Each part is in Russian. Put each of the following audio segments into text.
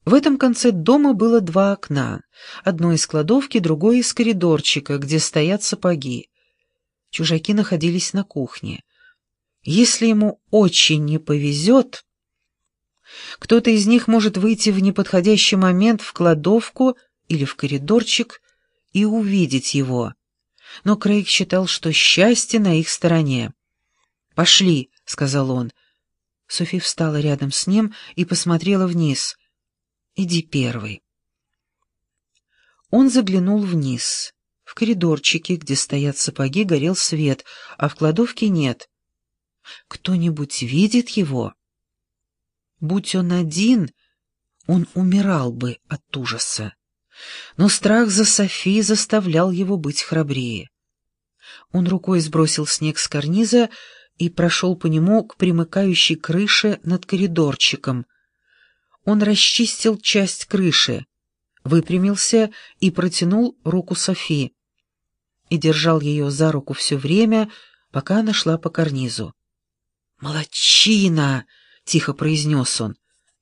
В этом конце дома было два окна, одно из кладовки, другое из коридорчика, где стоят сапоги. Чужаки находились на кухне. Если ему очень не повезет, кто-то из них может выйти в неподходящий момент в кладовку или в коридорчик и увидеть его. Но Крейг считал, что счастье на их стороне. «Пошли», — сказал он. Софи встала рядом с ним и посмотрела вниз. «Иди первый». Он заглянул вниз. В коридорчике, где стоят сапоги, горел свет, а в кладовке нет. Кто-нибудь видит его? Будь он один, он умирал бы от ужаса. Но страх за Софи заставлял его быть храбрее. Он рукой сбросил снег с карниза и прошел по нему к примыкающей крыше над коридорчиком. Он расчистил часть крыши, выпрямился и протянул руку Софи. И держал ее за руку все время, пока она шла по карнизу. «Молодчина!» — тихо произнес он.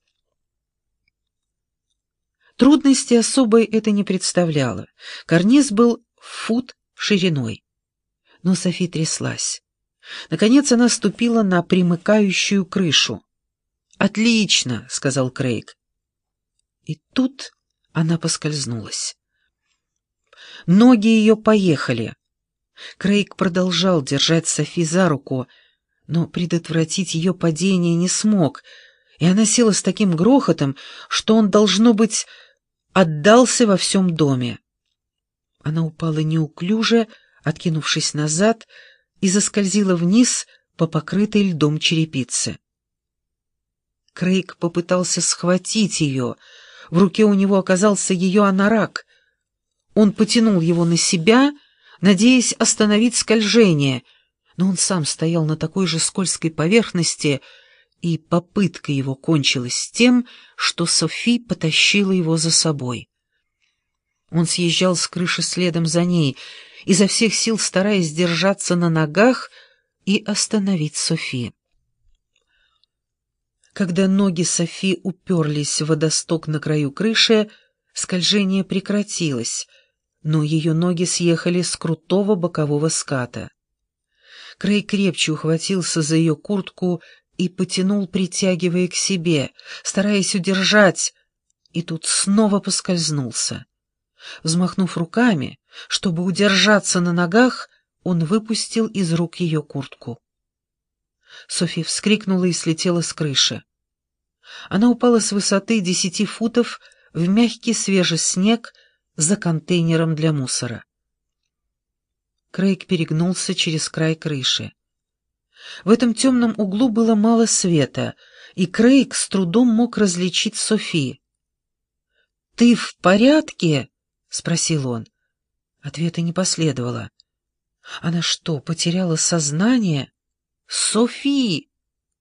Трудности особой это не представляло. Карниз был фут шириной. Но Софи тряслась. Наконец она ступила на примыкающую крышу. «Отлично!» — сказал Крейг. И тут она поскользнулась. Ноги ее поехали. Крейг продолжал держать Софи за руку, но предотвратить ее падение не смог, и она села с таким грохотом, что он, должно быть, отдался во всем доме. Она упала неуклюже, откинувшись назад, и заскользила вниз по покрытой льдом черепице. Крейг попытался схватить ее. В руке у него оказался ее анорак. Он потянул его на себя, надеясь остановить скольжение, но он сам стоял на такой же скользкой поверхности, и попытка его кончилась тем, что Софи потащила его за собой. Он съезжал с крыши следом за ней, изо всех сил стараясь держаться на ногах и остановить Софи. Когда ноги Софи уперлись в водосток на краю крыши, скольжение прекратилось, но ее ноги съехали с крутого бокового ската. Крейг крепче ухватился за ее куртку и потянул, притягивая к себе, стараясь удержать, и тут снова поскользнулся. Взмахнув руками, чтобы удержаться на ногах, он выпустил из рук ее куртку. Софи вскрикнула и слетела с крыши. Она упала с высоты 10 футов в мягкий свежий снег за контейнером для мусора. Крейг перегнулся через край крыши. В этом темном углу было мало света, и Крейг с трудом мог различить Софи. «Ты в порядке?» — спросил он. Ответа не последовало. Она что, потеряла сознание? «Софи!»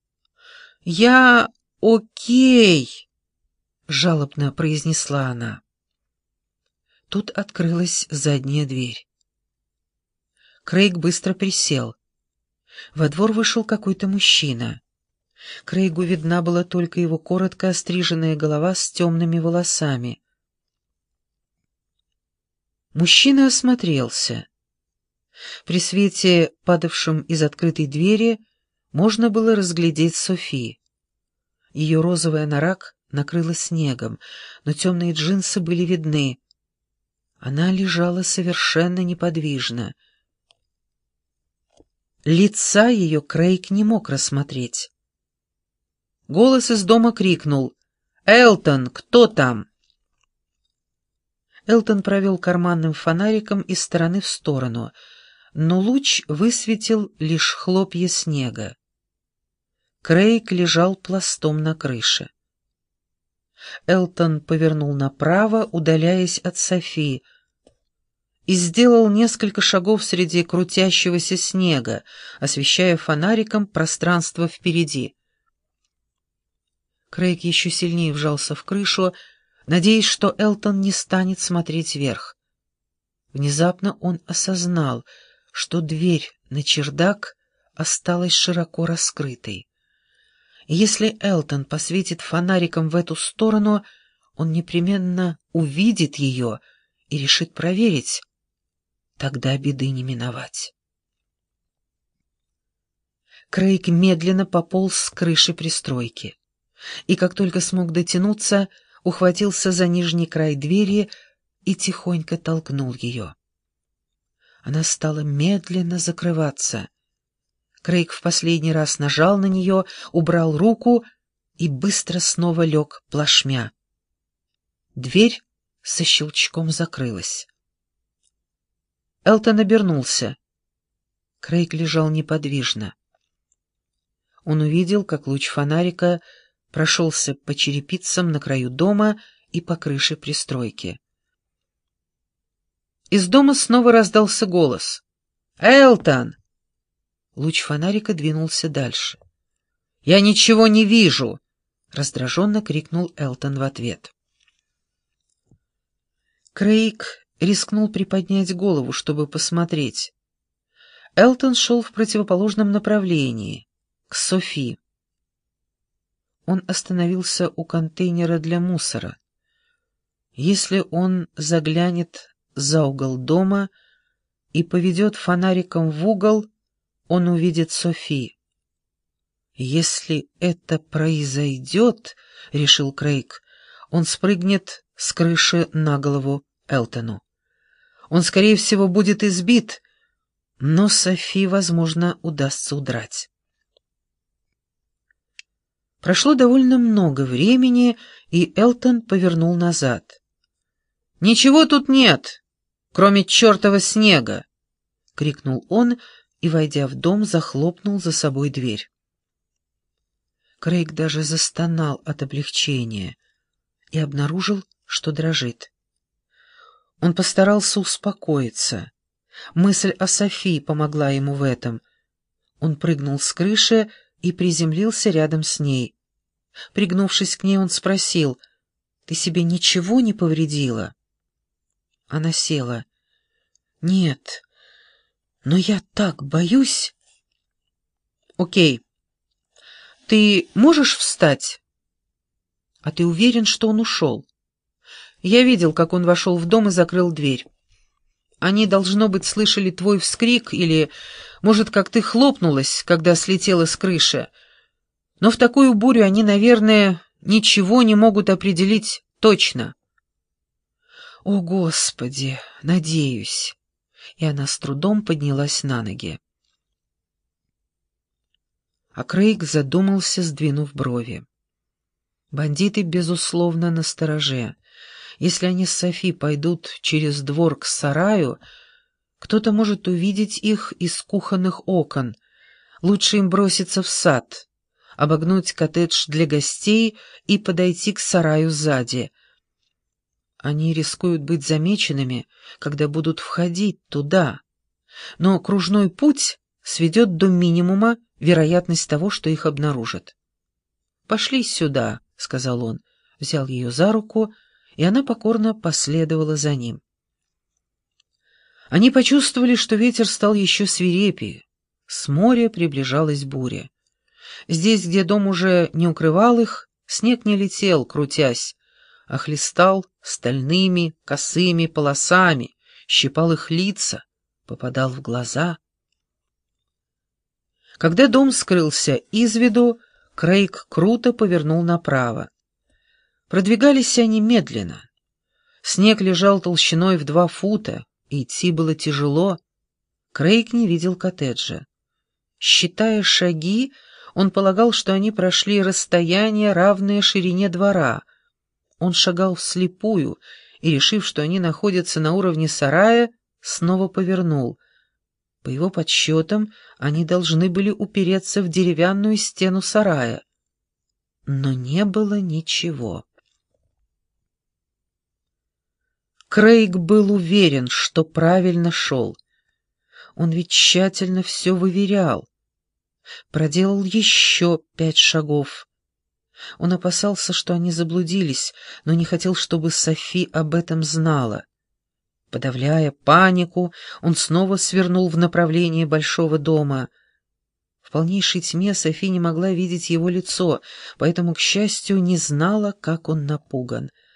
«Я окей!» — жалобно произнесла она. Тут открылась задняя дверь. Крейг быстро присел. Во двор вышел какой-то мужчина. Крейгу видна была только его коротко остриженная голова с темными волосами. Мужчина осмотрелся. При свете, падавшем из открытой двери, можно было разглядеть Софи. Ее розовый анорак накрыло снегом, но темные джинсы были видны. Она лежала совершенно неподвижно. Лица ее Крейг не мог рассмотреть. Голос из дома крикнул: «Элтон, кто там?» Элтон провел карманным фонариком из стороны в сторону, но луч высветил лишь хлопья снега. Крейг лежал пластом на крыше. Элтон повернул направо, удаляясь от Софи, и сделал несколько шагов среди крутящегося снега, освещая фонариком пространство впереди. Крейг еще сильнее вжался в крышу, надеясь, что Элтон не станет смотреть вверх. Внезапно он осознал, что дверь на чердак осталась широко раскрытой. И если Элтон посветит фонариком в эту сторону, Он непременно увидит ее и решит проверить. Тогда беды не миновать. Крейг медленно пополз с крыши пристройки, и как только смог дотянуться, ухватился за нижний край двери и тихонько толкнул ее. Она стала медленно закрываться. Крейг в последний раз нажал на нее, убрал руку и быстро снова лег плашмя. Дверь со щелчком закрылась. Элтон обернулся. Крейг лежал неподвижно. Он увидел, как луч фонарика прошелся по черепицам на краю дома и по крыше пристройки. Из дома снова раздался голос. «Элтон!» Луч фонарика двинулся дальше. «Я ничего не вижу!» — раздраженно крикнул Элтон в ответ. Крейг рискнул приподнять голову, чтобы посмотреть. Элтон шел в противоположном направлении, к Софи. Он остановился у контейнера для мусора. Если он заглянет за угол дома и поведет фонариком в угол, он увидит Софи. «Если это произойдет, — решил Крейг, — он спрыгнет с крыши на голову Элтону. Он, скорее всего, будет избит, но Софи, возможно, удастся удрать». Прошло довольно много времени, и Элтон повернул назад. «Ничего тут нет, кроме чертова снега!» — крикнул он и, войдя в дом, захлопнул за собой дверь. Крейг даже застонал от облегчения и обнаружил, что дрожит. Он постарался успокоиться. Мысль о Софии помогла ему в этом. Он прыгнул с крыши и приземлился рядом с ней. Пригнувшись к ней, он спросил: «Ты себе ничего не повредила?» Она села. «Нет, но я так боюсь». «Окей. Ты можешь встать?» «А ты уверен, что он ушел?» «Я видел, как он вошел в дом и закрыл дверь. Они, должно быть, слышали твой вскрик или, может, как ты хлопнулась, когда слетела с крыши. Но в такую бурю они, наверное, ничего не могут определить точно». «О, Господи, надеюсь!» И она с трудом поднялась на ноги. А Крейг задумался, сдвинув брови. Бандиты, безусловно, настороже. Если они с Софи пойдут через двор к сараю, кто-то может увидеть их из кухонных окон. Лучше им броситься в сад, обогнуть коттедж для гостей и подойти к сараю сзади. Они рискуют быть замеченными, когда будут входить туда, но кружной путь сведет до минимума вероятность того, что их обнаружат. «Пошли сюда», — сказал он, взял ее за руку, и она покорно последовала за ним. Они почувствовали, что ветер стал еще свирепее. С моря приближалась буря. Здесь, где дом уже не укрывал их, снег не летел, крутясь, а хлестал стальными косыми полосами, щипал их лица, попадал в глаза. Когда дом скрылся из виду, Крейг круто повернул направо. Продвигались они медленно. Снег лежал толщиной в 2 фута, и идти было тяжело. Крейг не видел коттеджа. Считая шаги, он полагал, что они прошли расстояние, равное ширине двора. Он шагал вслепую и, решив, что они находятся на уровне сарая, снова повернул. По его подсчетам, они должны были упереться в деревянную стену сарая. Но не было ничего. Крейг был уверен, что правильно шел. Он ведь тщательно все выверял. Проделал еще 5 шагов. Он опасался, что они заблудились, но не хотел, чтобы Софи об этом знала. Подавляя панику, он снова свернул в направлении большого дома. В полнейшей тьме Софи не могла видеть его лицо, поэтому, к счастью, не знала, как он напуган.